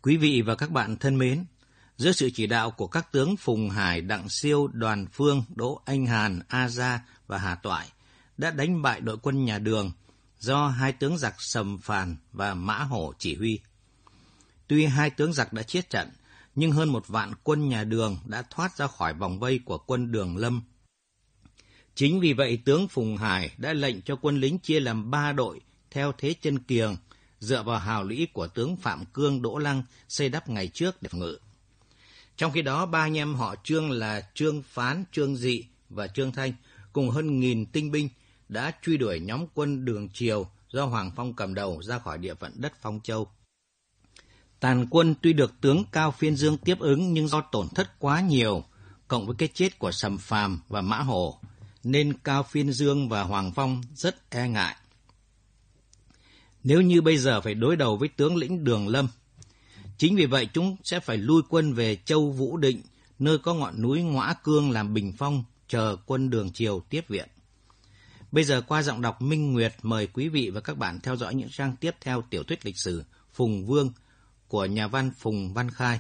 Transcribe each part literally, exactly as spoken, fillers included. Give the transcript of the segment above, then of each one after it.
Quý vị và các bạn thân mến, dưới sự chỉ đạo của các tướng Phùng Hải, Đặng Siêu, Đoàn Phương, Đỗ Anh Hàn, A Gia và Hà Toại đã đánh bại đội quân nhà Đường do hai tướng giặc Sầm Phàn và Mã Hổ chỉ huy. Tuy hai tướng giặc đã chết trận, nhưng hơn một vạn quân nhà Đường đã thoát ra khỏi vòng vây của quân Đường Lâm. Chính vì vậy, tướng Phùng Hải đã lệnh cho quân lính chia làm ba đội theo thế chân kiềng, dựa vào hào lũy của tướng Phạm Cương, Đỗ Lăng xây đắp ngày trước để phòng ngự. Trong khi đó, ba anh em họ Trương là Trương Phán, Trương Dị và Trương Thanh cùng hơn nghìn tinh binh đã truy đuổi nhóm quân Đường Triều do Hoàng Phong cầm đầu ra khỏi địa phận đất Phong Châu. Tàn quân tuy được tướng Cao Phiên Dương tiếp ứng, nhưng do tổn thất quá nhiều, cộng với cái chết của Sầm Phàm và Mã Hổ, nên Cao Phiên Dương và Hoàng Phong rất e ngại. Nếu như bây giờ phải đối đầu với tướng lĩnh Đường Lâm, chính vì vậy chúng sẽ phải lui quân về Châu Vũ Định, nơi có ngọn núi Ngõa Cương làm bình phong, chờ quân Đường Triều tiếp viện. Bây giờ qua giọng đọc Minh Nguyệt, mời quý vị và các bạn theo dõi những trang tiếp theo tiểu thuyết lịch sử Phùng Vương của nhà văn Phùng Văn Khai.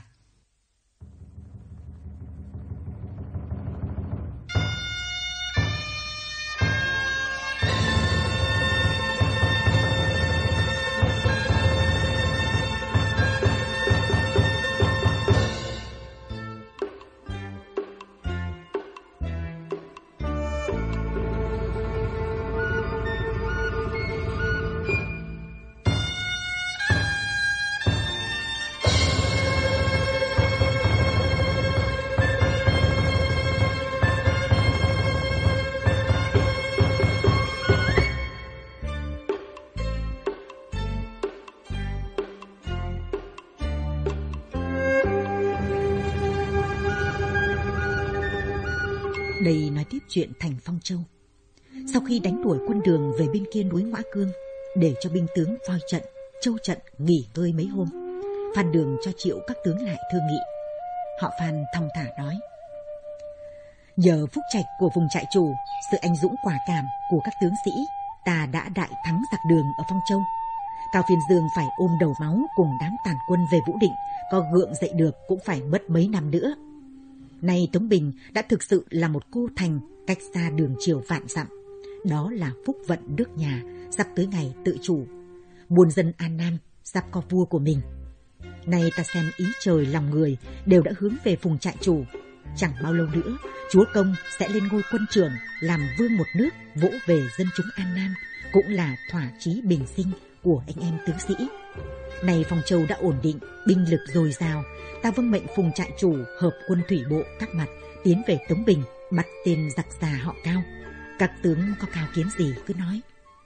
Đây nói tiếp chuyện thành Phong Châu. Sau khi đánh đuổi quân Đường về bên kia núi Ngõa Cương, để cho binh tướng voi trận, châu trận nghỉ ngơi mấy hôm, Phan Đường cho triệu các tướng lại thương nghị. Họ Phan thong thả nói: nhờ phúc trạch của vùng trại chủ, sự anh dũng quả cảm của các tướng sĩ, ta đã đại thắng giặc Đường ở Phong Châu. Cao Phiên Dương phải ôm đầu máu cùng đám tàn quân về Vũ Định, có gượng dậy được cũng phải mất mấy năm nữa. Nay Tống Bình đã thực sự là một cô thành cách xa Đường Triều vạn dặm. Đó là phúc vận nước nhà, sắp tới ngày tự chủ. Muôn dân an nam, sắp có vua của mình. Nay ta xem ý trời lòng người đều đã hướng về vùng trại chủ. Chẳng bao lâu nữa, chúa công sẽ lên ngôi quân trưởng, làm vương một nước, vỗ về dân chúng an nam, cũng là thỏa chí bình sinh của anh em tướng sĩ. Này Phong Châu đã ổn định, binh lực dồi dào, ta vâng mệnh Phùng trại chủ hợp quân thủy bộ các mặt tiến về Tống Bình, bắt tên giặc già họ Cao. Các tướng có cao kiến gì cứ nói.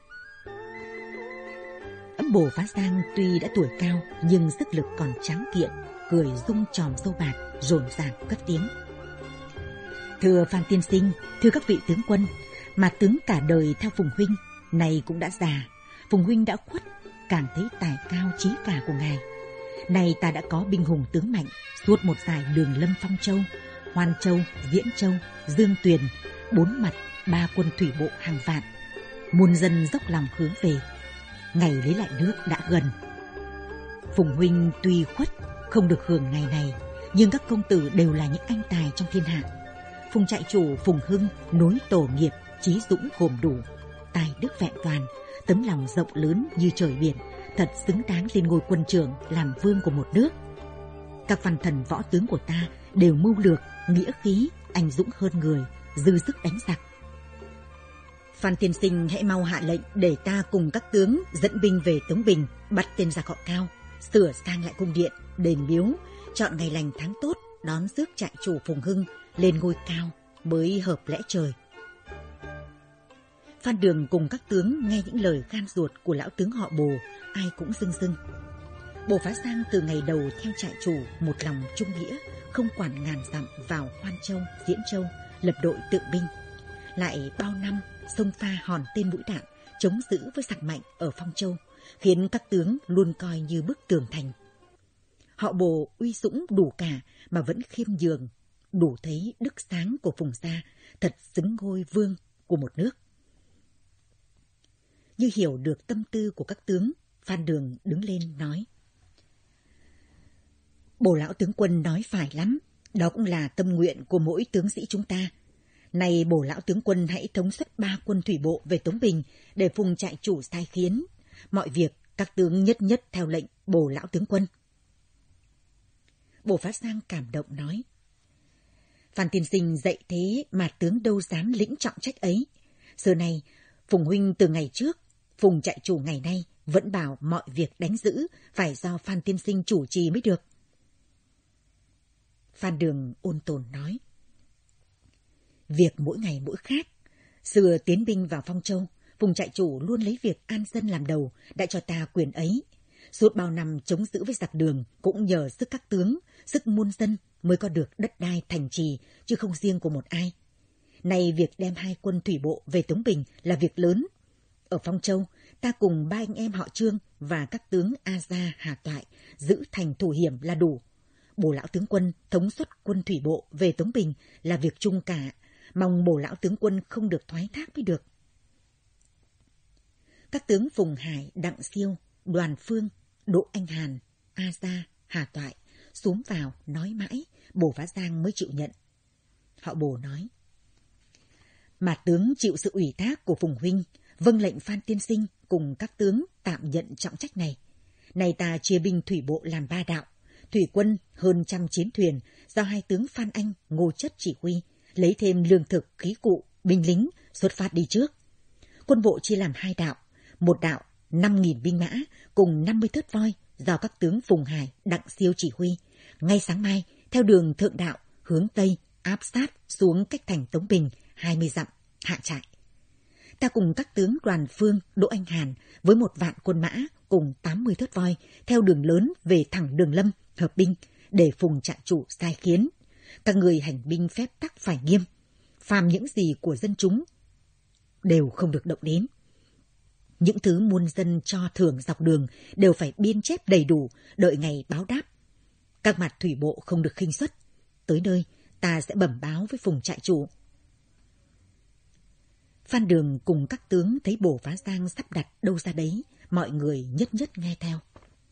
Ấm Bồ Phá Giang tuy đã tuổi cao nhưng sức lực còn tráng kiện, cười rung tròm râu bạc, rộn ràng cất tiếng: thưa Phan tiên sinh, thưa các vị tướng quân, mà tướng cả đời theo Phùng huynh, này cũng đã già, Phùng huynh đã khuất, càng thấy tài cao trí cả của ngài. Nay ta đã có binh hùng tướng mạnh, suốt một dải Đường Lâm Phong Châu, Hoan Châu, Diễn Châu, Dương Tuyền, bốn mặt ba quân thủy bộ hàng vạn, muôn dân dốc lòng hướng về. Ngày lấy lại nước đã gần. Phùng huynh tuy khuất không được hưởng ngày này, nhưng các công tử đều là những anh tài trong thiên hạ. Phùng trại chủ Phùng Hưng nối tổ nghiệp, trí dũng gồm đủ, tài đức vẹn toàn, tấm lòng rộng lớn như trời biển, thật xứng đáng lên ngôi quân trưởng, làm vương của một nước. Các văn thần võ tướng của ta đều mưu lược, nghĩa khí, anh dũng hơn người, dư sức đánh giặc. Phan tiên sinh hãy mau hạ lệnh để ta cùng các tướng dẫn binh về Tống Bình, bắt tên giặc họ Cao, sửa sang lại cung điện, đền miếu, chọn ngày lành tháng tốt đón rước trại chủ Phùng Hưng lên ngôi cao mới hợp lẽ trời. Phan Đường cùng các tướng nghe những lời gan ruột của lão tướng họ Bồ, ai cũng rưng rưng. Bồ Phá Giang từ ngày đầu theo trại chủ một lòng trung nghĩa, không quản ngàn dặm vào Hoan Châu, Diễn Châu, lập đội tự binh. Lại bao năm xông pha hòn tên mũi đạn, chống giữ với giặc mạnh ở Phong Châu, khiến các tướng luôn coi như bức tường thành. Họ Bồ uy dũng đủ cả mà vẫn khiêm nhường, đủ thấy đức sáng của Phùng gia, thật xứng ngôi vương của một nước. Như hiểu được tâm tư của các tướng, Phan Đường đứng lên nói: Bồ lão tướng quân nói phải lắm, đó cũng là tâm nguyện của mỗi tướng sĩ chúng ta. Này bồ lão tướng quân hãy thống suất ba quân thủy bộ về Tống Bình để Phùng trại chủ sai khiến. Mọi việc các tướng nhất nhất theo lệnh bồ lão tướng quân. Bồ Phát Sang cảm động nói: Phan tiên sinh dạy thế mà tướng đâu dám lĩnh trọng trách ấy. Giờ này, Phùng huynh từ ngày trước, Phùng trại chủ ngày nay vẫn bảo mọi việc đánh giữ phải do Phan tiên sinh chủ trì mới được. Phan Đường ôn tồn nói: Việc mỗi ngày mỗi khác. Xưa tiến binh vào Phong Châu, Phùng trại chủ luôn lấy việc an dân làm đầu, đã cho ta quyền ấy. Suốt bao năm chống giữ với giặc Đường cũng nhờ sức các tướng, sức muôn dân mới có được đất đai thành trì, chứ không riêng của một ai. Nay việc đem hai quân thủy bộ về Tống Bình là việc lớn. Ở Phong Châu, ta cùng ba anh em họ Trương và các tướng A Gia, Hà Toại giữ thành thủ hiểm là đủ. Bồ lão tướng quân thống suất quân thủy bộ về Tống Bình là việc chung cả, mong bồ lão tướng quân không được thoái thác mới được. Các tướng Phùng Hải, Đặng Siêu, Đoàn Phương, Đỗ Anh Hàn, A Gia, Hà Toại xúm vào nói mãi, Bồ Phá Giang mới chịu nhận. Họ Bồ nói: Mà tướng chịu sự ủy thác của Phùng huynh, vâng lệnh Phan tiên sinh cùng các tướng tạm nhận trọng trách này. Này ta chia binh thủy bộ làm ba đạo, thủy quân hơn trăm chiến thuyền do hai tướng Phan Anh, Ngô Chất chỉ huy, lấy thêm lương thực, khí cụ, binh lính xuất phát đi trước. Quân bộ chia làm hai đạo, một đạo năm nghìn binh mã cùng năm mươi thớt voi do các tướng Phùng Hải, Đặng Siêu chỉ huy. Ngay sáng mai, theo đường thượng đạo hướng tây áp sát xuống cách thành Tống Bình hai mươi dặm, hạ trại. Ta cùng các tướng Đoàn Phương, Đỗ Anh Hàn với một vạn quân mã cùng tám mươi thớt voi theo đường lớn về thẳng Đường Lâm hợp binh để Phùng trại chủ sai khiến. Các người hành binh phép tắc phải nghiêm, phàm những gì của dân chúng đều không được động đến. Những thứ muôn dân cho thưởng dọc đường đều phải biên chép đầy đủ, đợi ngày báo đáp. Các mặt thủy bộ không được khinh suất. Tới nơi, ta sẽ bẩm báo với Phùng trại chủ. Phan Đường cùng các tướng thấy Bồ Phá Giang sắp đặt đâu ra đấy, mọi người nhất nhất nghe theo.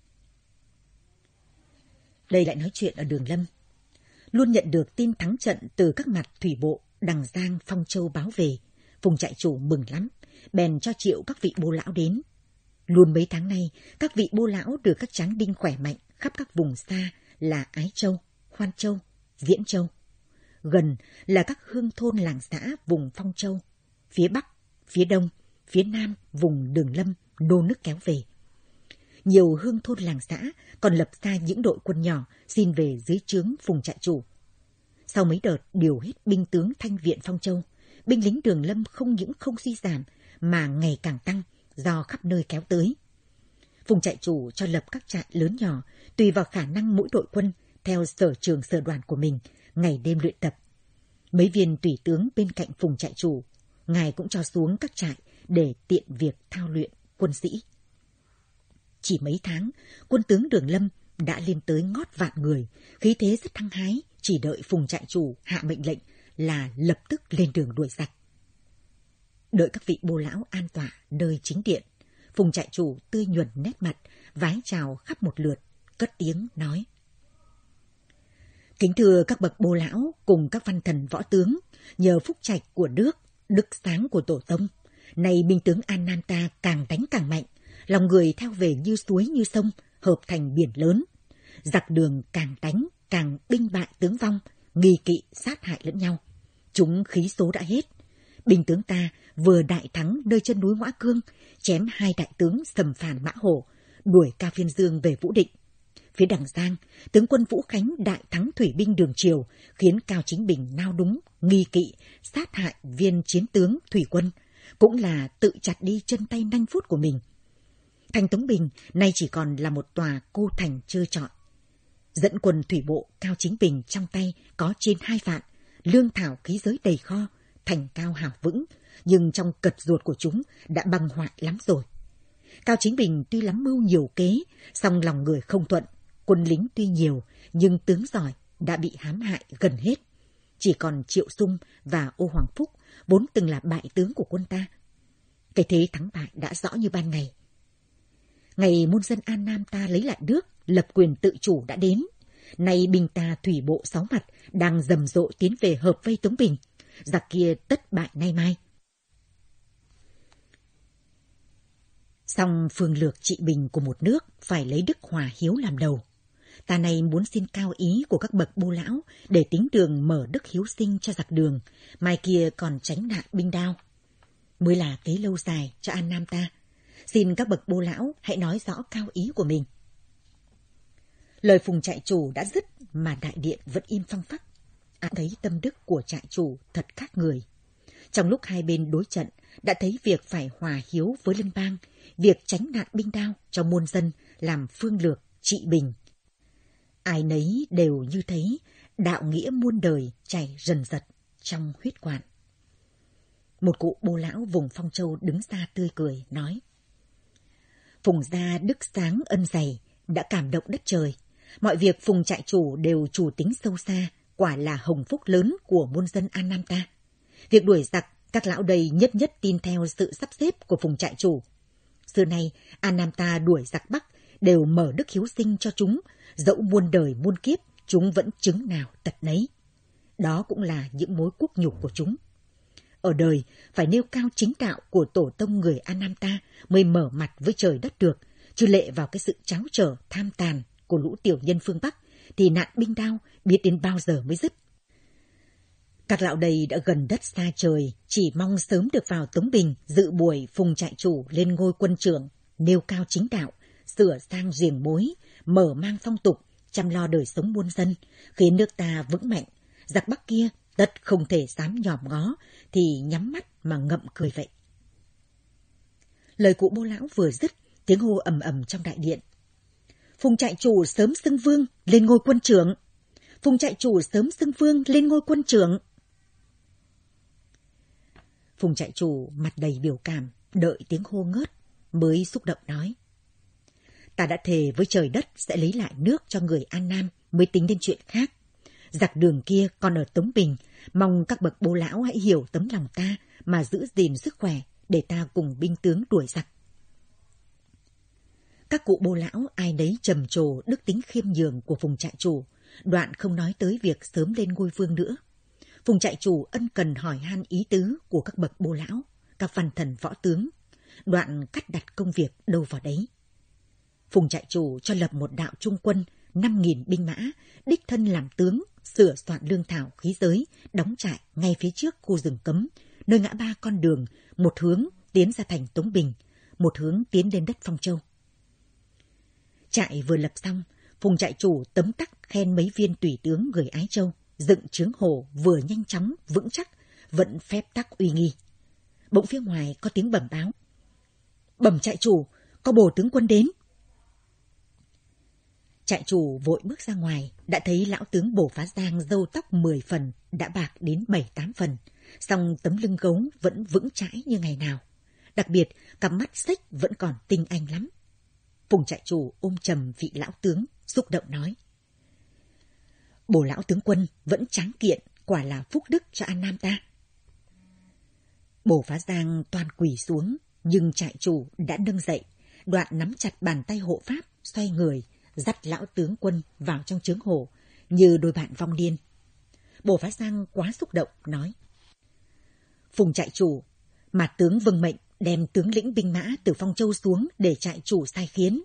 Đây lại nói chuyện ở Đường Lâm. Luôn nhận được tin thắng trận từ các mặt thủy bộ Đằng Giang, Phong Châu báo về. Phùng trại chủ mừng lắm, bèn cho triệu các vị bô lão đến. Luôn mấy tháng nay, các vị bô lão được các tráng đinh khỏe mạnh khắp các vùng xa là Ái Châu, Hoan Châu, Diễn Châu. Gần là các hương thôn làng xã vùng Phong Châu. Phía Bắc, phía Đông, phía Nam vùng Đường Lâm nô nức kéo về. Nhiều hương thôn làng xã còn lập ra những đội quân nhỏ xin về dưới trướng Phùng trại chủ. Sau mấy đợt điều hết binh tướng thanh viện Phong Châu, binh lính Đường Lâm không những không suy giảm mà ngày càng tăng do khắp nơi kéo tới. Phùng trại chủ cho lập các trại lớn nhỏ tùy vào khả năng mỗi đội quân theo sở trường sở đoàn của mình, ngày đêm luyện tập. Mấy viên tùy tướng bên cạnh Phùng trại chủ, ngài cũng cho xuống các trại để tiện việc thao luyện quân sĩ. Chỉ mấy tháng, quân tướng Đường Lâm đã lên tới ngót vạn người, khí thế rất hăng hái, chỉ đợi Phùng trại chủ hạ mệnh lệnh là lập tức lên đường đuổi giặc. Đợi các vị bô lão an tọa nơi chính điện, Phùng trại chủ tươi nhuần nét mặt, vái chào khắp một lượt, cất tiếng nói: Kính thưa các bậc bô lão cùng các văn thần võ tướng, nhờ phúc trạch của nước, đức sáng của tổ tông, nay binh tướng An Nam ta càng đánh càng mạnh, lòng người theo về như suối như sông, hợp thành biển lớn. Giặc Đường càng đánh càng binh bại tướng vong, nghi kỵ sát hại lẫn nhau. Chúng khí số đã hết. Binh tướng ta vừa đại thắng nơi chân núi Ngoã Cương, chém hai đại tướng Sầm Phàn Mã Hổ, đuổi Cao Phiên Dương về Vũ Định. Phía Đằng Giang, tướng quân Vũ Khánh đại thắng thủy binh Đường Triều, khiến Cao Chính Bình nao đúng, nghi kỵ, sát hại viên chiến tướng thủy quân, cũng là tự chặt đi chân tay nanh phút của mình. Thành Tống Bình nay chỉ còn là một tòa cô thành trơ trọi. Dẫn quân thủy bộ Cao Chính Bình trong tay có trên hai vạn, lương thảo khí giới đầy kho, thành cao hào vững, nhưng trong cật ruột của chúng đã băng hoại lắm rồi. Cao Chính Bình tuy lắm mưu nhiều kế, song lòng người không thuận, quân lính tuy nhiều, nhưng tướng giỏi đã bị hãm hại gần hết. Chỉ còn Triệu Sung và Ô Hoàng Phúc, vốn từng là bại tướng của quân ta. Cái thế thắng bại đã rõ như ban ngày. Ngày muôn dân An Nam ta lấy lại nước, lập quyền tự chủ đã đến. Nay binh ta thủy bộ sáu mặt đang rầm rộ tiến về hợp vây Tống Bình. Giặc kia tất bại nay mai. Song phương lược trị bình của một nước phải lấy đức hòa hiếu làm đầu. Ta này muốn xin cao ý của các bậc bô lão để tính đường mở đức hiếu sinh cho giặc Đường, mai kia còn tránh nạn binh đao. Mới là kế lâu dài cho An Nam ta. Xin các bậc bô lão hãy nói rõ cao ý của mình. Lời Phùng trại chủ đã dứt mà đại điện vẫn im phăng phắc. An thấy tâm đức của trại chủ thật khác người. Trong lúc hai bên đối trận, đã thấy việc phải hòa hiếu với lân bang, việc tránh nạn binh đao cho muôn dân làm phương lược trị bình. Ai nấy đều như thấy đạo nghĩa muôn đời chảy rần rật trong huyết quản. Một cụ bô lão vùng Phong Châu đứng ra tươi cười, nói: Phùng gia đức sáng ân dày, đã cảm động đất trời. Mọi việc Phùng trại chủ đều chủ tính sâu xa, quả là hồng phúc lớn của muôn dân An Nam ta. Việc đuổi giặc, các lão đây nhất nhất tin theo sự sắp xếp của Phùng trại chủ. Xưa nay, An Nam ta đuổi giặc Bắc đều mở đức hiếu sinh cho chúng, dẫu muôn đời muôn kiếp, chúng vẫn chứng nào tật nấy. Đó cũng là những mối quốc nhục của chúng. Ở đời, phải nêu cao chính đạo của tổ tông người An Nam ta mới mở mặt với trời đất được, chứ lệ vào cái sự tráo trở, tham tàn của lũ tiểu nhân phương Bắc, thì nạn binh đao biết đến bao giờ mới dứt. Các lão đây đã gần đất xa trời, chỉ mong sớm được vào Tống Bình dự buổi Phùng trại chủ lên ngôi quân trưởng, nêu cao chính đạo, sửa sang riềng mối, mở mang phong tục, chăm lo đời sống muôn dân, khiến nước ta vững mạnh. Giặc Bắc kia tất không thể dám nhòm ngó, thì nhắm mắt mà ngậm cười vậy. Lời cụ bô lão vừa dứt, tiếng hô ầm ầm trong đại điện. Phùng trại chủ sớm xưng vương lên ngôi quân trưởng. Phùng trại chủ sớm xưng vương lên ngôi quân trưởng. Phùng trại chủ mặt đầy biểu cảm, đợi tiếng hô ngớt, mới xúc động nói: Ta đã thề với trời đất sẽ lấy lại nước cho người An Nam, mới tính đến chuyện khác. Giặc Đường kia còn ở Tống Bình, mong các bậc bố lão hãy hiểu tấm lòng ta mà giữ gìn sức khỏe để ta cùng binh tướng đuổi giặc. Các cụ bố lão ai nấy trầm trồ đức tính khiêm nhường của Phùng trại chủ, đoạn không nói tới việc sớm lên ngôi vương nữa. Phùng trại chủ ân cần hỏi han ý tứ của các bậc bố lão, các văn thần võ tướng, đoạn cắt đặt công việc đâu vào đấy. Phùng trại chủ cho lập một đạo trung quân năm nghìn binh mã, đích thân làm tướng, sửa soạn lương thảo khí giới, đóng trại ngay phía trước khu rừng cấm, nơi ngã ba con đường, một hướng tiến ra thành Tống Bình, một hướng tiến lên đất Phong Châu. Trại vừa lập xong, Phùng trại chủ tấm tắc khen mấy viên tùy tướng người Ái Châu, dựng trướng hồ vừa nhanh chóng, vững chắc, vẫn phép tắc uy nghi. Bỗng phía ngoài có tiếng bẩm báo: Bẩm trại chủ, có bổ tướng quân đến. Trại chủ vội bước ra ngoài, đã thấy lão tướng Bổ Phá Giang râu tóc mười phần, đã bạc đến bảy tám phần, song tấm lưng gấu vẫn vững chãi như ngày nào. Đặc biệt, cặp mắt xích vẫn còn tinh anh lắm. Phùng trại chủ ôm trầm vị lão tướng, xúc động nói: Bổ lão tướng quân vẫn tráng kiện, quả là phúc đức cho An Nam ta. Bổ Phá Giang toan quỳ xuống, nhưng trại chủ đã nâng dậy, đoạn nắm chặt bàn tay hộ pháp, xoay người, dắt lão tướng quân vào trong trướng hồ, như đôi bạn vong điên. Bổ Phá Giang quá xúc động, nói: Phùng trại chủ, mà tướng vâng mệnh đem tướng lĩnh binh mã từ Phong Châu xuống để trại chủ sai khiến.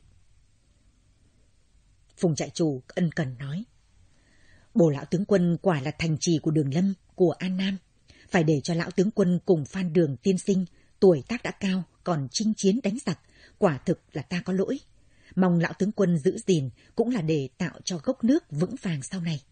Phùng trại chủ ân cần nói: Bổ lão tướng quân quả là thành trì của Đường Lâm, của An Nam, phải để cho lão tướng quân cùng Phan Đường tiên sinh, tuổi tác đã cao còn chinh chiến đánh giặc, quả thực là ta có lỗi. Mong lão tướng quân giữ gìn cũng là để tạo cho gốc nước vững vàng sau này.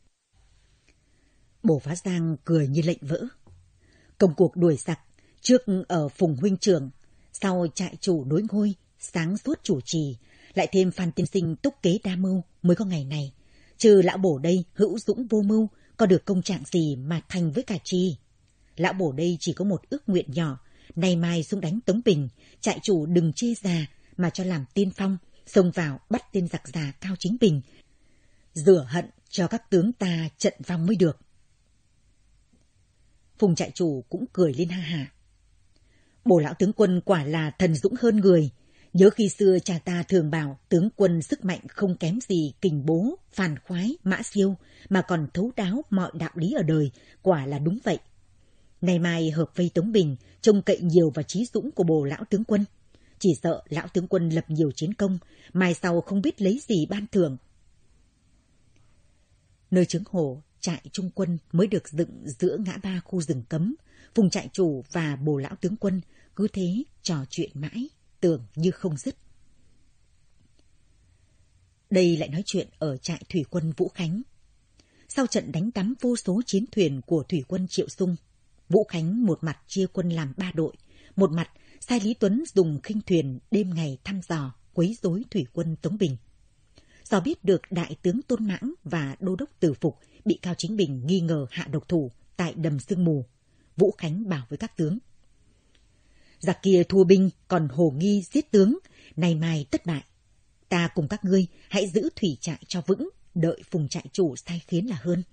Bổ Phá Giang cười như lệnh vỡ. Công cuộc đuổi giặc trước ở Phùng huynh trưởng, sau trại chủ đối ngôi, sáng suốt chủ trì, lại thêm Phan tiên sinh túc kế đa mưu mới có ngày này. Trừ lão Bổ đây hữu dũng vô mưu, có được công trạng gì mà thành với cả chi. Lão Bổ đây chỉ có một ước nguyện nhỏ, nay mai xuống đánh Tống Bình, trại chủ đừng chê già mà cho làm tiên phong, xông vào bắt tên giặc già Cao Chính Bình, rửa hận cho các tướng ta trận vong mới được. Phùng trại chủ cũng cười lên ha hả. Bổ lão tướng quân quả là thần dũng hơn người, Nhớ khi xưa cha ta thường bảo tướng quân sức mạnh không kém gì Kình Bố, Phàn Khoái, Mã Siêu, mà còn thấu đáo mọi đạo lý ở đời, quả là đúng vậy. Nay mai hợp vây Tống Bình, trông cậy nhiều vào trí dũng của bồ lão tướng quân. Chỉ sợ lão tướng quân lập nhiều chiến công, mai sau không biết lấy gì ban thưởng. Nơi Trướng Hổ, trại trung quân mới được dựng giữa ngã ba khu rừng cấm, Phùng trại chủ và bồ lão tướng quân cứ thế trò chuyện mãi, tưởng như không dứt. Đây lại nói chuyện ở trại thủy quân Vũ Khánh. Sau trận đánh đắm vô số chiến thuyền của thủy quân Triệu Sung, Vũ Khánh một mặt chia quân làm ba đội, một mặt sai Lý Tuấn dùng khinh thuyền đêm ngày thăm dò, quấy rối thủy quân Tống Bình. Do biết được đại tướng Tôn Mãng và đô đốc Từ Phục bị Cao Chính Bình nghi ngờ hạ độc thủ tại đầm sương mù, Vũ Khánh bảo với các tướng: giặc kia thua binh còn hồ nghi giết tướng, nay mai tất bại. Ta cùng các ngươi hãy giữ thủy trại cho vững, đợi Phùng trại chủ sai khiến là hơn.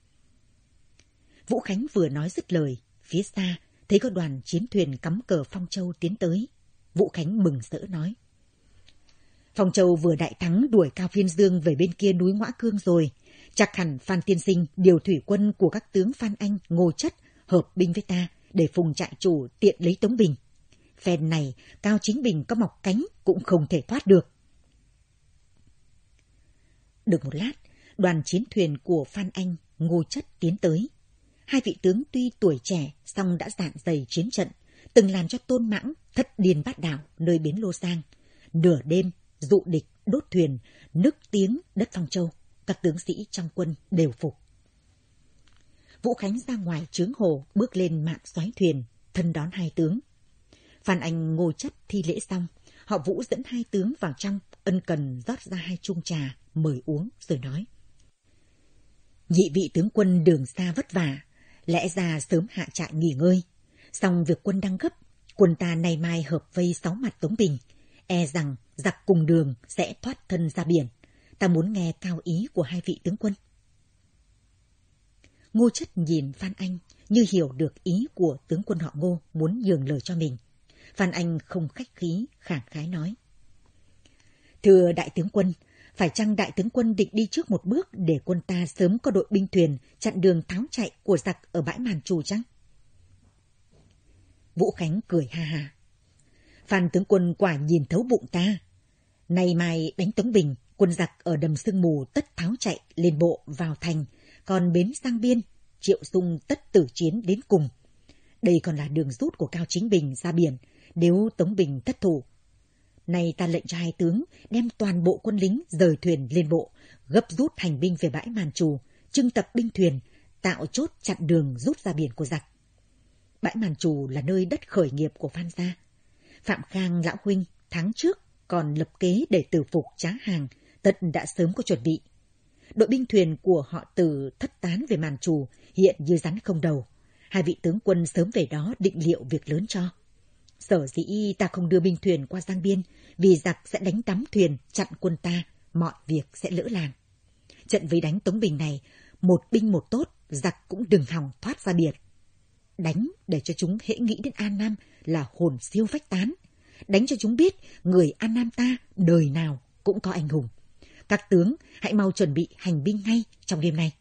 Vũ Khánh vừa nói dứt lời, phía xa thấy có đoàn chiến thuyền cắm cờ Phong Châu tiến tới. Vũ Khánh mừng rỡ nói: Phong Châu vừa đại thắng đuổi Cao Phiên Dương về bên kia núi Ngõa Cương rồi, chắc hẳn Phan tiên sinh điều thủy quân của các tướng Phan Anh, Ngô Chất hợp binh với ta để Phùng trại chủ tiện lấy Tống Bình. Phen này Cao Chính Bình có mọc cánh cũng không thể thoát được. Được một lát, đoàn chiến thuyền của Phan Anh, Ngô Chất tiến tới. Hai vị tướng tuy tuổi trẻ song đã dạn dày chiến trận, từng làm cho Tôn Mãng thất điên bát đảo nơi bến Lô Giang. Nửa đêm dụ địch đốt thuyền, nức tiếng đất Phong Châu, các tướng sĩ trong quân đều phục. Vũ Khánh ra ngoài Trướng Hồ, bước lên mạn xoáy thuyền, thân đón hai tướng. Phan Anh, Ngô Chất thi lễ xong, họ Vũ dẫn hai tướng vào trong, ân cần rót ra hai chung trà, mời uống rồi nói: nhị vị tướng quân đường xa vất vả, lẽ ra sớm hạ trại nghỉ ngơi. Song việc quân đang gấp, quân ta nay mai hợp vây sáu mặt Tống Bình, e rằng giặc cùng đường sẽ thoát thân ra biển. Ta muốn nghe cao ý của hai vị tướng quân. Ngô Chất nhìn Phan Anh như hiểu được ý của tướng quân họ Ngô muốn nhường lời cho mình. Phan Anh không khách khí, khẳng khái nói: thưa đại tướng quân, phải chăng đại tướng quân định đi trước một bước để quân ta sớm có đội binh thuyền chặn đường tháo chạy của giặc ở bãi Màn Trù chăng? Vũ Khánh cười ha ha: Phan tướng quân quả nhìn thấu bụng ta. Nay mai đánh Tống Bình, quân giặc ở đầm sương mù tất tháo chạy lên bộ vào thành, còn bến Giang Biên, Triệu Sung tất tử chiến đến cùng. Đây còn là đường rút của Cao Chính Bình ra biển nếu Tống Bình thất thủ. Nay ta lệnh cho hai tướng đem toàn bộ quân lính rời thuyền lên bộ, gấp rút hành binh về bãi Màn Trù, trưng tập binh thuyền, tạo chốt chặn đường rút ra biển của giặc. Bãi Màn Trù là nơi đất khởi nghiệp của Phan gia. Phạm Khang lão huynh tháng trước còn lập kế để Từ Phục trá hàng, tất đã sớm có chuẩn bị. Đội binh thuyền của họ Từ thất tán về Màn Trù, hiện như rắn không đầu. Hai vị tướng quân sớm về đó định liệu việc lớn cho. Sở dĩ ta không đưa binh thuyền qua Giang Biên, vì giặc sẽ đánh đắm thuyền chặn quân ta, mọi việc sẽ lỡ làng. Trận vây đánh Tống Bình này, một binh một tốt, giặc cũng đừng hòng thoát ra biển. Đánh để cho chúng hễ nghĩ đến An Nam là hồn siêu phách tán. Đánh cho chúng biết người An Nam ta đời nào cũng có anh hùng. Các tướng hãy mau chuẩn bị hành binh ngay trong đêm nay.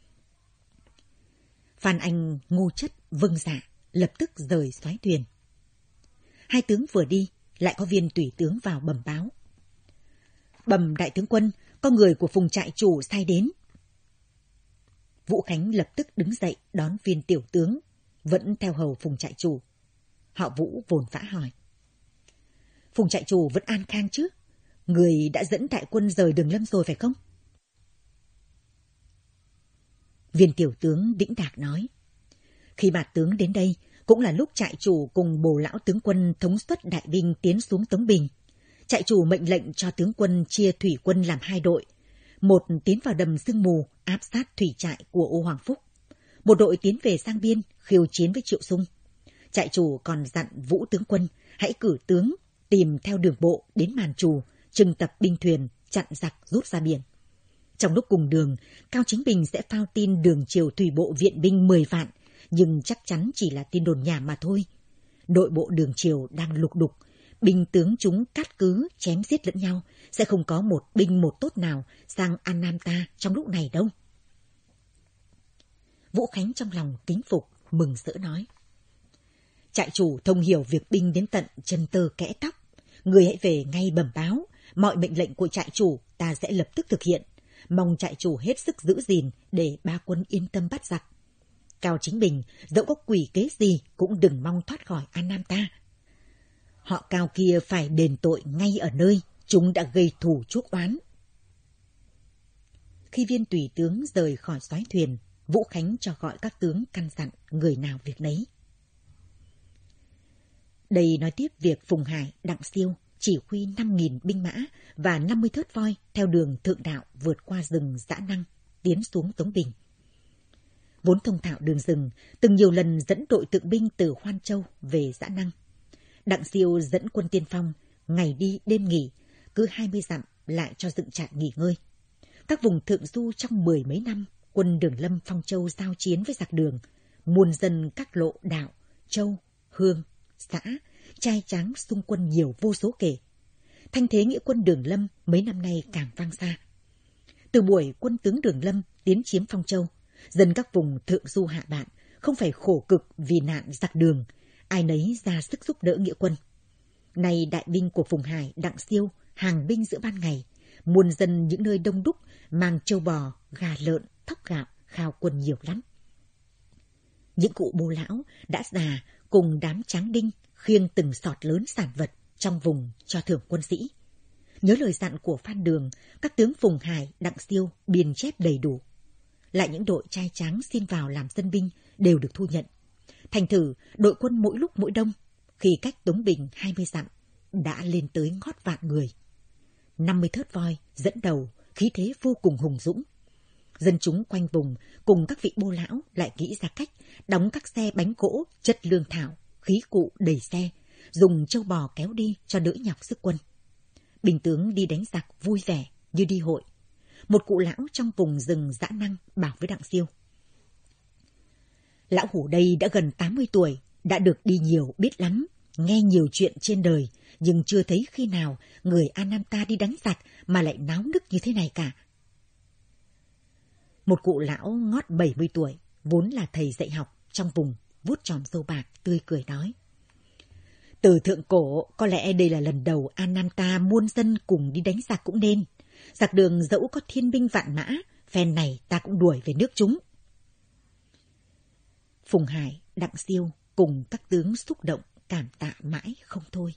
Phan Anh, Ngô Chất vâng dạ, lập tức rời xoáy thuyền. Hai tướng vừa đi, lại có viên tùy tướng vào bẩm báo: bẩm đại tướng quân, có người của Phùng trại chủ sai đến. Vũ Khánh lập tức đứng dậy đón viên tiểu tướng, vẫn theo hầu Phùng trại chủ. Họ Vũ vồn vã hỏi: Phùng trại chủ vẫn an khang chứ? Người đã dẫn đại quân rời Đường Lâm rồi phải không? Viên tiểu tướng đĩnh đạc nói: khi bạt tướng đến đây, cũng là lúc trại chủ cùng bồ lão tướng quân thống suất đại binh tiến xuống Tống Bình. Trại chủ mệnh lệnh cho tướng quân chia thủy quân làm hai đội. Một tiến vào đầm sương mù áp sát thủy trại của Ô Hoàng Phúc. Một đội tiến về Giang Biên khiêu chiến với Triệu Sung. Trại chủ còn dặn Vũ tướng quân hãy cử tướng tìm theo đường bộ đến Màn Trù, trưng tập binh thuyền chặn giặc rút ra biển. Trong lúc cùng đường, Cao Chính Bình sẽ phao tin đường triều thủy bộ viện binh mười vạn, nhưng chắc chắn chỉ là tin đồn nhảm mà thôi. Nội bộ đường triều đang lục đục, binh tướng chúng cát cứ chém giết lẫn nhau, sẽ không có một binh một tốt nào sang An Nam ta trong lúc này đâu. Vũ Khánh trong lòng kính phục, mừng rỡ nói. Trại chủ thông hiểu việc binh đến tận chân tơ kẽ tóc. Người hãy về ngay bẩm báo, mọi mệnh lệnh của trại chủ ta sẽ lập tức thực hiện. Mong trại chủ hết sức giữ gìn để ba quân yên tâm bắt giặc. Cao Chính Bình, dẫu có quỷ kế gì cũng đừng mong thoát khỏi An Nam ta. Họ Cao kia phải đền tội ngay ở nơi chúng đã gây thù chuốc oán. Khi viên tùy tướng rời khỏi soái thuyền, Vũ Khánh cho gọi các tướng căn dặn người nào việc nấy. Đây nói tiếp việc Phùng Hải, Đặng Siêu chỉ huy năm nghìn binh mã và năm mươi thớt voi theo đường thượng đạo vượt qua rừng Dã Năng, tiến xuống Tống Bình. Vốn thông thạo đường rừng, từng nhiều lần dẫn đội tượng binh từ Hoan Châu về Dã Năng. Đặng Siêu dẫn quân tiên phong, ngày đi đêm nghỉ, cứ hai mươi dặm lại cho dựng trại nghỉ ngơi. Các vùng thượng du trong mười mấy năm, quân Đường Lâm Phong Châu giao chiến với giặc Đường, muôn dân các lộ đạo, châu, hương, xã, trai tráng xung quân nhiều vô số kể. Thanh thế nghĩa quân Đường Lâm mấy năm nay càng vang xa. Từ buổi quân tướng Đường Lâm tiến chiếm Phong Châu, dân các vùng thượng du hạ bạn không phải khổ cực vì nạn giặc Đường, ai nấy ra sức giúp đỡ nghĩa quân. Nay đại binh của Phùng Hải, Đặng Siêu hàng binh giữa ban ngày, muôn dân những nơi đông đúc mang trâu bò, gà lợn, thóc gạo khao quân nhiều lắm. Những cụ bô lão đã già cùng đám tráng đinh khiêng từng sọt lớn sản vật trong vùng cho thưởng quân sĩ. Nhớ lời dặn của Phan Đường, các tướng Phùng Hải, Đặng Siêu biên chép đầy đủ. Lại những đội trai tráng xin vào làm dân binh đều được thu nhận. Thành thử đội quân mỗi lúc mỗi đông, khi cách Tống Bình hai mươi dặm đã lên tới ngót vạn người. năm mươi thớt voi dẫn đầu, khí thế vô cùng hùng dũng. Dân chúng quanh vùng cùng các vị bô lão lại nghĩ ra cách đóng các xe bánh gỗ chất lương thảo, khí cụ đầy xe, dùng trâu bò kéo đi cho đỡ nhọc sức quân. Binh tướng đi đánh giặc vui vẻ như đi hội. Một cụ lão trong vùng rừng Dã Năng bảo với Đặng Siêu: Lão hủ đây đã gần tám mươi tuổi, đã được đi nhiều biết lắm, nghe nhiều chuyện trên đời, nhưng chưa thấy khi nào người An Nam ta đi đánh giặc mà lại náo nức như thế này cả. Một cụ lão ngót bảy mươi tuổi, vốn là thầy dạy học trong vùng, vuốt chòm râu bạc, tươi cười nói: Từ thượng cổ, có lẽ đây là lần đầu An Nam ta muôn dân cùng đi đánh giặc cũng nên. Giặc Đường dẫu có thiên binh vạn mã, phen này ta cũng đuổi về nước chúng. Phùng Hải, Đặng Siêu cùng các tướng xúc động cảm tạ mãi không thôi.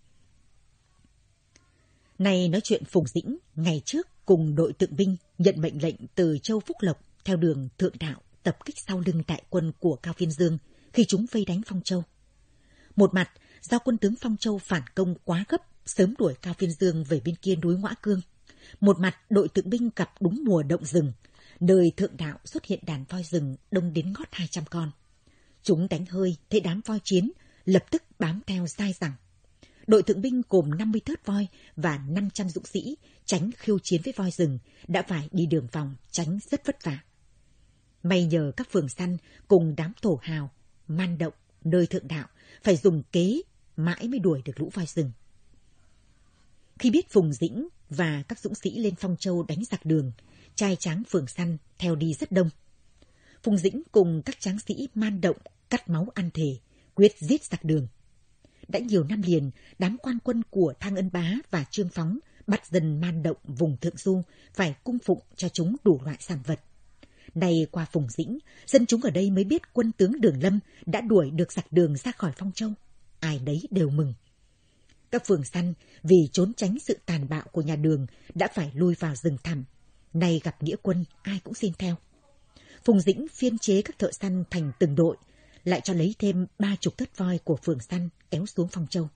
Này nói chuyện Phùng Dĩnh ngày trước cùng đội tượng binh nhận mệnh lệnh từ Châu Phúc Lộc theo đường thượng đạo tập kích sau lưng đại quân của Cao Phiên Dương khi chúng vây đánh Phong Châu. Một mặt do quân tướng Phong Châu phản công quá gấp, sớm đuổi Cao Phiên Dương về bên kia núi Ngoã Cương. Một mặt đội tượng binh gặp đúng mùa động rừng, nơi thượng đạo xuất hiện đàn voi rừng đông đến ngót hai trăm con. Chúng đánh hơi thấy đám voi chiến, lập tức bám theo dai dẳng. Đội thượng binh gồm năm mươi thớt voi và năm trăm dũng sĩ tránh khiêu chiến với voi rừng, đã phải đi đường vòng tránh rất vất vả. May nhờ các phường săn cùng đám thổ hào, man động nơi thượng đạo phải dùng kế mãi mới đuổi được lũ voi rừng. Khi biết Phùng Dĩnh và các dũng sĩ lên Phong Châu đánh giặc Đường, trai tráng phường săn theo đi rất đông. Phùng Dĩnh cùng các tráng sĩ man động cắt máu ăn thề, quyết giết giặc Đường. Đã nhiều năm liền, đám quan quân của Thang Ân Bá và Trương Phóng bắt dân man động vùng thượng du phải cung phụng cho chúng đủ loại sản vật. Nay qua Phùng Dĩnh, dân chúng ở đây mới biết quân tướng Đường Lâm đã đuổi được giặc Đường ra khỏi Phong Châu. Ai đấy đều mừng. Các phường săn vì trốn tránh sự tàn bạo của nhà Đường đã phải lui vào rừng thẳm. Nay gặp nghĩa quân, ai cũng xin theo. Phùng Dĩnh phiên chế các thợ săn thành từng đội, lại cho lấy thêm ba chục thớt voi của phường săn kéo xuống Phong Châu.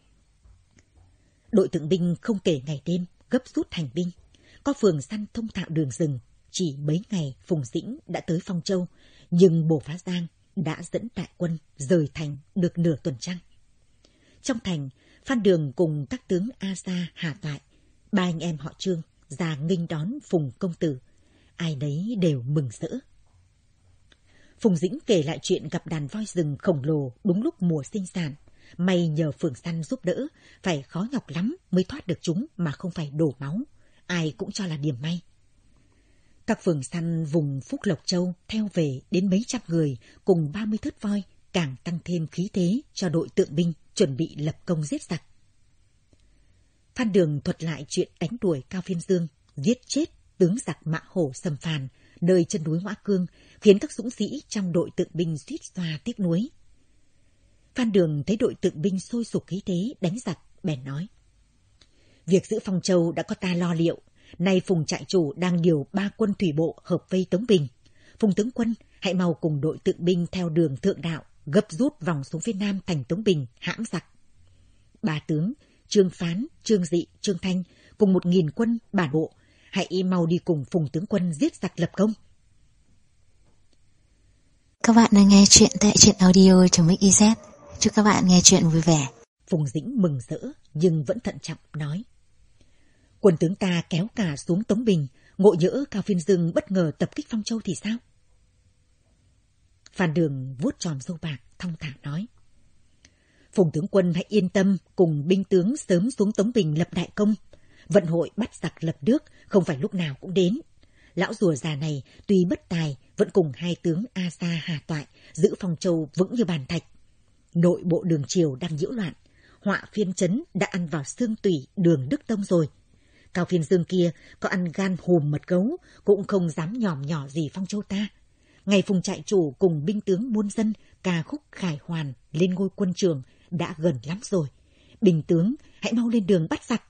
Đội tượng binh không kể ngày đêm, gấp rút hành binh. Có phường săn thông thạo đường rừng, chỉ mấy ngày Phùng Dĩnh đã tới Phong Châu, nhưng Bồ Phá Giang đã dẫn đại quân rời thành được nửa tuần trăng. Trong thành, Phan Đường cùng các tướng A Sa, Hà Toại, ba anh em họ Trương ra nghênh đón Phùng công tử, ai nấy đều mừng rỡ. Phùng Dĩnh kể lại chuyện gặp đàn voi rừng khổng lồ đúng lúc mùa sinh sản, may nhờ phường săn giúp đỡ, phải khó nhọc lắm mới thoát được chúng mà không phải đổ máu. Ai cũng cho là điểm may. Các phường săn vùng Phúc Lộc Châu theo về đến mấy trăm người cùng ba mươi thớt voi, càng tăng thêm khí thế cho đội tượng binh chuẩn bị lập công giết giặc. Phan Đường thuật lại chuyện đánh đuổi Cao Phiên Dương, giết chết tướng giặc Mã Hổ Sầm Phàn nơi chân núi Hỏa Cương, khiến các dũng sĩ trong đội tượng binh suýt xoa tiếc nuối. Phan Đường thấy đội tượng binh sôi sục khí thế đánh giặc, bèn nói: việc giữ Phong Châu đã có ta lo liệu, nay Phùng trại chủ đang điều ba quân thủy bộ hợp vây Tống Bình. Phùng tướng quân hãy mau cùng đội tượng binh theo đường thượng đạo gấp rút vòng xuống phía nam thành Tống Bình hãm giặc. Ba tướng Trương Phán, Trương Dị, Trương Thanh cùng một nghìn quân bản bộ hãy mau đi cùng Phùng tướng quân giết giặc lập công. Các bạn đang nghe chuyện tại truyện audio chấm ích z. Chúc các bạn nghe chuyện vui vẻ. Phùng Dĩnh mừng rỡ nhưng vẫn thận trọng nói: quân tướng ta kéo cả xuống Tống Bình, ngộ nhỡ Cao Phiên Dương bất ngờ tập kích Phong Châu thì sao? Phan Đường vuốt tròm râu bạc thong thả nói: Phùng tướng quân hãy yên tâm, cùng binh tướng sớm xuống Tống Bình lập đại công. Vận hội bắt giặc lập nước không phải lúc nào cũng đến. Lão rùa già này tuy bất tài vẫn cùng hai tướng A Sa Hà Toại giữ Phong Châu vững như bàn thạch. Nội bộ Đường Triều đang nhiễu loạn, họa phiên trấn đã ăn vào xương tủy Đường Đức Tông rồi. Cao Phiên Dương kia có ăn gan hùm mật gấu cũng không dám nhòm nhỏ gì Phong Châu ta. Ngày Phùng trại chủ cùng binh tướng muôn dân ca khúc khải hoàn lên ngôi quân trường đã gần lắm rồi. Bình tướng hãy mau lên đường bắt giặc.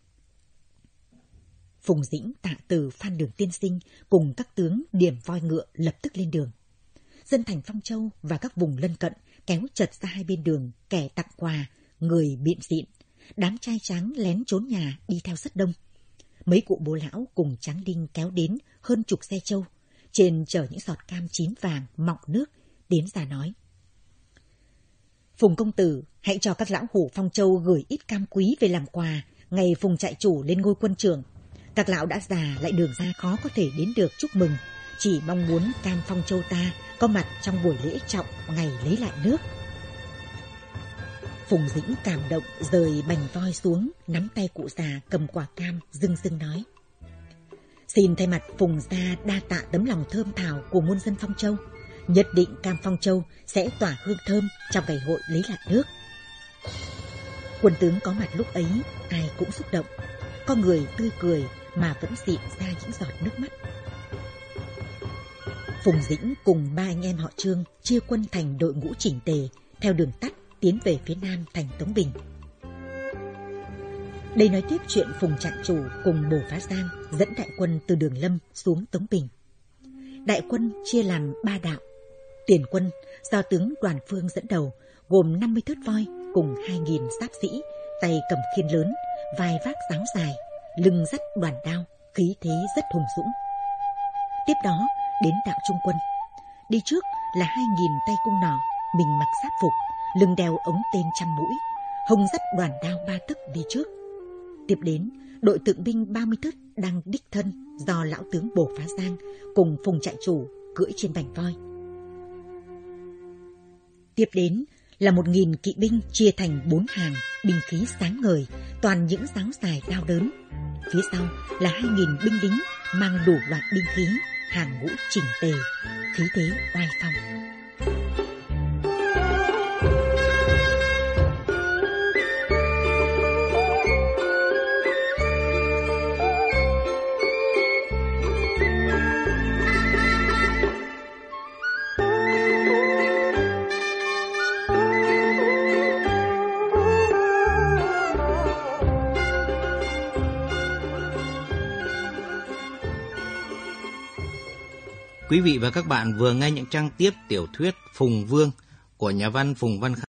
Phùng Dĩnh tạ từ Phan Đường tiên sinh cùng các tướng điểm voi ngựa lập tức lên đường. Dân thành Phong Châu và các vùng lân cận kéo chật ra hai bên đường, kẻ tặng quà, người biện diện. Đám trai tráng lén trốn nhà đi theo rất đông. Mấy cụ bố lão cùng Tráng Đinh kéo đến hơn chục xe trâu, trên chở những giọt cam chín vàng mọng nước, đến ra nói: Phùng công tử hãy cho các lão hổ Phong Châu gửi ít cam quý về làm quà ngày Phùng trại chủ lên ngôi quân trưởng. Các lão đã già lại đường ra khó có thể đến được chúc mừng, chỉ mong muốn cam Phong Châu ta có mặt trong buổi lễ trọng ngày lấy lại nước. Phùng Dĩnh cảm động rời bành voi xuống, nắm tay cụ già cầm quả cam rưng rưng nói: Xin thay mặt Phùng gia đa tạ tấm lòng thơm thảo của muôn dân Phong Châu. Nhất định cam Phong Châu sẽ tỏa hương thơm trong ngày hội lấy lại nước. Quân tướng có mặt lúc ấy ai cũng xúc động, có người tươi cười mà vẫn dịn ra những giọt nước mắt. Phùng Dĩnh cùng ba anh em họ Trương chia quân thành đội ngũ chỉnh tề theo đường tắt tiến về phía nam thành Tống Bình. Đây nói tiếp chuyện Phùng trại chủ cùng Bồ Phá Giang dẫn đại quân từ Đường Lâm xuống Tống Bình. Đại quân chia làm ba đạo. Tiền quân do tướng Đoàn Phương dẫn đầu, gồm năm mươi thớt voi cùng hai nghìn giáp sĩ, tay cầm khiên lớn, vai vác giáo dài, lưng dắt đoàn đao, khí thế rất hùng dũng. Tiếp đó đến đạo trung quân. Đi trước là hai nghìn tay cung nỏ, mình mặc giáp phục, lưng đeo ống tên trăm mũi, hông dắt đoàn đao ba tấc đi trước. Tiếp đến đội tượng binh ba mươi thớt đang đích thân do lão tướng Bồ Phá Giang cùng Phùng trại chủ cưỡi trên bành voi. Tiếp đến là một nghìn kỵ binh chia thành bốn hàng, binh khí sáng ngời, toàn những giáo dài đao đớn. Phía sau là hai nghìn binh lính mang đủ loại binh khí, hàng ngũ chỉnh tề, khí thế oai phong. Quý vị và các bạn vừa nghe những trang tiếp tiểu thuyết Phùng Vương của nhà văn Phùng Văn Khải.